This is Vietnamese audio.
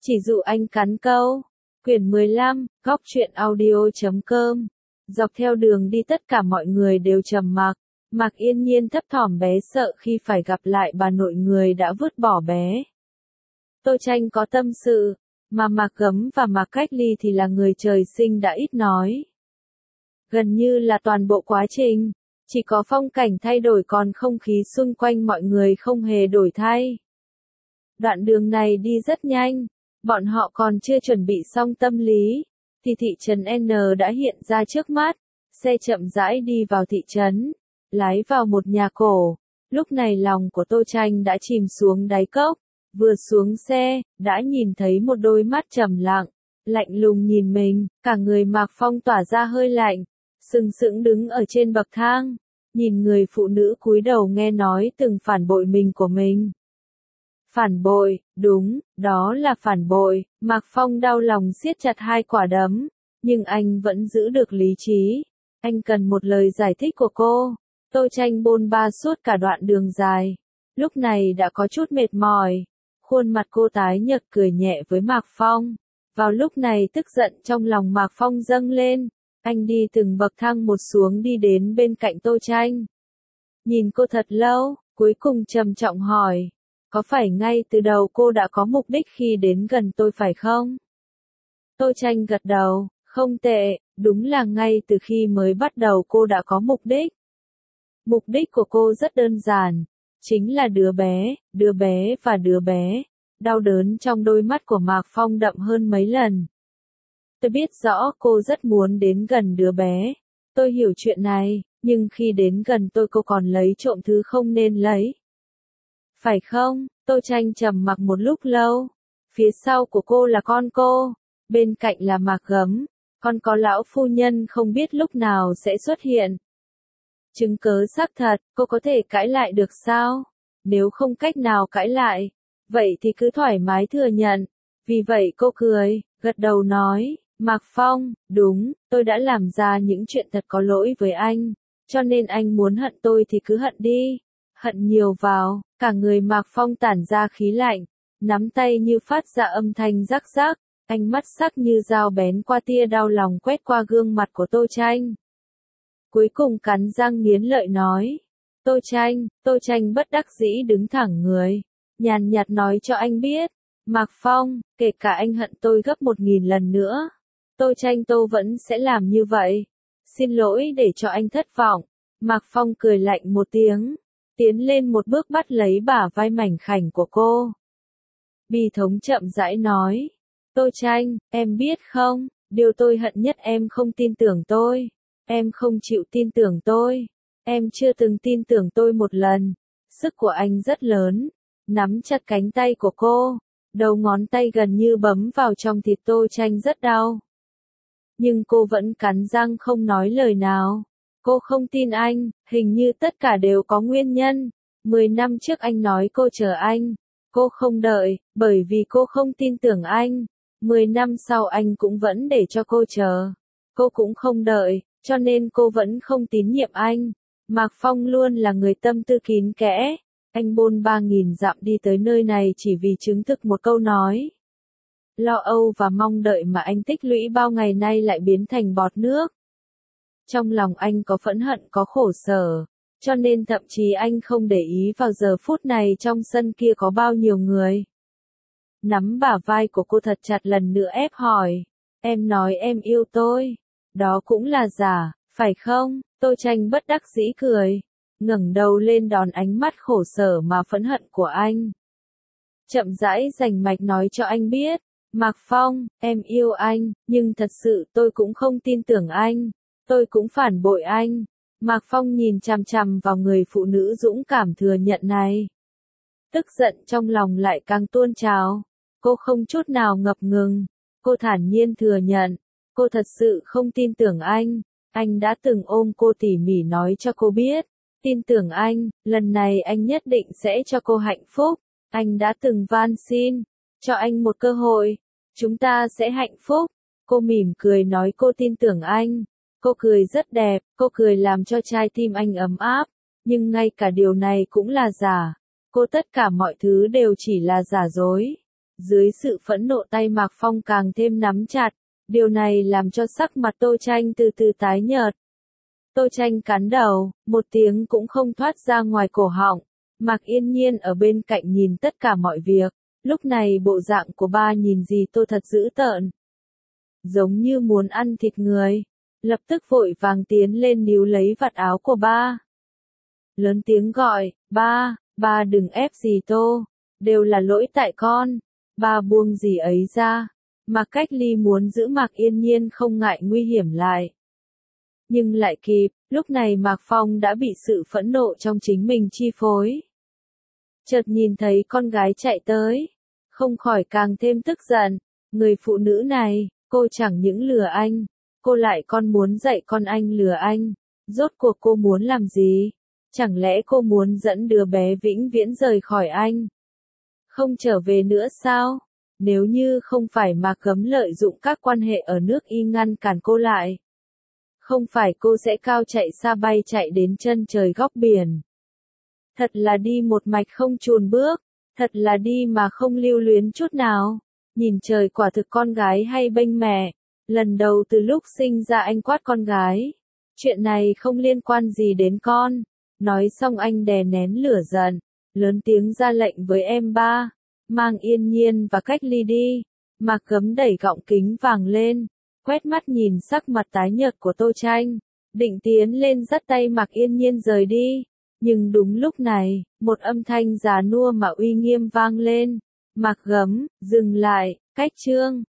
Chỉ dụ anh cắn câu. Quyển 15, góc truyện audio.com. Dọc theo đường đi tất cả mọi người đều trầm mặc. Mạc Yên Nhiên thấp thỏm bé sợ khi phải gặp lại bà nội người đã vứt bỏ bé. Tô Tranh có tâm sự, mà Mạc Gấm và Mạc Cách Ly thì là người trời sinh đã ít nói. Gần như là toàn bộ quá trình, chỉ có phong cảnh thay đổi còn không khí xung quanh mọi người không hề đổi thay. Đoạn đường này đi rất nhanh, bọn họ còn chưa chuẩn bị xong tâm lý, thì thị trấn N đã hiện ra trước mắt, xe chậm rãi đi vào thị trấn, lái vào một nhà cổ. Lúc này lòng của Tô Tranh đã chìm xuống đáy cốc, vừa xuống xe, đã nhìn thấy một đôi mắt trầm lặng, lạnh lùng nhìn mình, cả người Mạc Phong tỏa ra hơi lạnh, sừng sững đứng ở trên bậc thang, nhìn người phụ nữ cúi đầu nghe nói từng phản bội mình của mình. Phản bội, đúng, đó là phản bội. Mạc Phong đau lòng siết chặt hai quả đấm, nhưng anh vẫn giữ được lý trí. Anh cần một lời giải thích của cô. Tô Tranh bôn ba suốt cả đoạn đường dài, lúc này đã có chút mệt mỏi. Khuôn mặt cô tái nhợt cười nhẹ với Mạc Phong. Vào lúc này tức giận trong lòng Mạc Phong dâng lên, anh đi từng bậc thang một xuống đi đến bên cạnh Tô Tranh. Nhìn cô thật lâu, cuối cùng trầm trọng hỏi. Có phải ngay từ đầu cô đã có mục đích khi đến gần tôi phải không? Tô Tranh gật đầu, không tệ, đúng là ngay từ khi mới bắt đầu cô đã có mục đích. Mục đích của cô rất đơn giản, chính là đứa bé và đứa bé. Đau đớn trong đôi mắt của Mạc Phong đậm hơn mấy lần. Tôi biết rõ cô rất muốn đến gần đứa bé. Tôi hiểu chuyện này, nhưng khi đến gần tôi cô còn lấy trộm thứ không nên lấy. Phải không? Tô Tranh trầm mặc một lúc lâu. Phía sau của cô là con cô, bên cạnh là Mạc Gấm, còn có lão phu nhân không biết lúc nào sẽ xuất hiện. Chứng cớ xác thật, cô có thể cãi lại được sao? Nếu không cách nào cãi lại, vậy thì cứ thoải mái thừa nhận. Vì vậy cô cười, gật đầu nói, Mạc Phong, đúng, tôi đã làm ra những chuyện thật có lỗi với anh, cho nên anh muốn hận tôi thì cứ hận đi. Hận nhiều vào, cả người Mạc Phong tản ra khí lạnh, nắm tay như phát ra âm thanh rắc rắc, ánh mắt sắc như dao bén qua tia đau lòng quét qua gương mặt của Tô Tranh. Cuối cùng cắn răng nghiến lợi nói, Tô Tranh bất đắc dĩ đứng thẳng người, nhàn nhạt nói cho anh biết, Mạc Phong, kể cả anh hận tôi gấp 1000 lần nữa, Tô Tranh tôi vẫn sẽ làm như vậy. Xin lỗi để cho anh thất vọng. Mạc Phong cười lạnh một tiếng, tiến lên một bước bắt lấy bả vai mảnh khảnh của cô. Bi thống chậm rãi nói, Tô Tranh, em biết không, điều tôi hận nhất em không tin tưởng tôi, em không chịu tin tưởng tôi, em chưa từng tin tưởng tôi một lần. Sức của anh rất lớn, nắm chặt cánh tay của cô, đầu ngón tay gần như bấm vào trong thịt Tô Tranh rất đau. Nhưng cô vẫn cắn răng không nói lời nào. Cô không tin anh, hình như tất cả đều có nguyên nhân. 10 năm trước anh nói cô chờ anh. Cô không đợi, bởi vì cô không tin tưởng anh. 10 năm sau anh cũng vẫn để cho cô chờ. Cô cũng không đợi, cho nên cô vẫn không tín nhiệm anh. Mạc Phong luôn là người tâm tư kín kẽ. Anh bôn 3000 dặm đi tới nơi này chỉ vì chứng thực một câu nói. Lo âu và mong đợi mà anh tích lũy bao ngày nay lại biến thành bọt nước. Trong lòng anh có phẫn hận có khổ sở, cho nên thậm chí anh không để ý vào giờ phút này trong sân kia có bao nhiêu người. Nắm bả vai của cô thật chặt lần nữa ép hỏi, em nói em yêu tôi, đó cũng là giả, phải không? Tô Tranh bất đắc dĩ cười, ngẩng đầu lên đón ánh mắt khổ sở mà phẫn hận của anh. Chậm rãi rành mạch nói cho anh biết, Mạc Phong, em yêu anh, nhưng thật sự tôi cũng không tin tưởng anh. Tôi cũng phản bội anh. Mạc Phong nhìn chằm chằm vào người phụ nữ dũng cảm thừa nhận này. Tức giận trong lòng lại càng tuôn trào. Cô không chút nào ngập ngừng. Cô thản nhiên thừa nhận. Cô thật sự không tin tưởng anh. Anh đã từng ôm cô tỉ mỉ nói cho cô biết. Tin tưởng anh, lần này anh nhất định sẽ cho cô hạnh phúc. Anh đã từng van xin. Cho anh một cơ hội. Chúng ta sẽ hạnh phúc. Cô mỉm cười nói cô tin tưởng anh. Cô cười rất đẹp, cô cười làm cho trái tim anh ấm áp, nhưng ngay cả điều này cũng là giả. Cô tất cả mọi thứ đều chỉ là giả dối. Dưới sự phẫn nộ tay Mạc Phong càng thêm nắm chặt, điều này làm cho sắc mặt Tô Tranh từ từ tái nhợt. Tô Tranh cắn đầu, một tiếng cũng không thoát ra ngoài cổ họng. Mạc Yên Nhiên ở bên cạnh nhìn tất cả mọi việc, lúc này bộ dạng của ba nhìn dì Tô thật dữ tợn. Giống như muốn ăn thịt người, lập tức vội vàng tiến lên níu lấy vạt áo của ba. Lớn tiếng gọi, ba đừng ép dì Tô, đều là lỗi tại con, ba buông dì ấy ra. Mạc Cách Ly muốn giữ Mạc Yên Nhiên không ngại nguy hiểm lại. Nhưng lại kịp, lúc này Mạc Phong đã bị sự phẫn nộ trong chính mình chi phối. Chợt nhìn thấy con gái chạy tới, không khỏi càng thêm tức giận, người phụ nữ này, cô chẳng những lừa anh, cô lại còn muốn dạy con anh lừa anh, rốt cuộc cô muốn làm gì? Chẳng lẽ cô muốn dẫn đứa bé vĩnh viễn rời khỏi anh? Không trở về nữa sao? Nếu như không phải Mạc Gấm lợi dụng các quan hệ ở nước Y ngăn cản cô lại, không phải cô sẽ cao chạy xa bay chạy đến chân trời góc biển. Thật là đi một mạch không chùn bước, thật là đi mà không lưu luyến chút nào. Nhìn trời quả thực con gái hay bênh mẹ, lần đầu từ lúc sinh ra anh quát con gái. Chuyện này không liên quan gì đến con. Nói xong anh đè nén lửa giận, lớn tiếng ra lệnh với em ba, mang Yên Nhiên và Cách Ly đi. Mạc Gấm đẩy gọng kính vàng lên, quét mắt nhìn sắc mặt tái nhợt của Tô Tranh, định tiến lên dắt tay Mạc Yên Nhiên rời đi. Nhưng đúng lúc này, một âm thanh già nua mà uy nghiêm vang lên. Mạc Gấm, dừng lại, Cách Trương.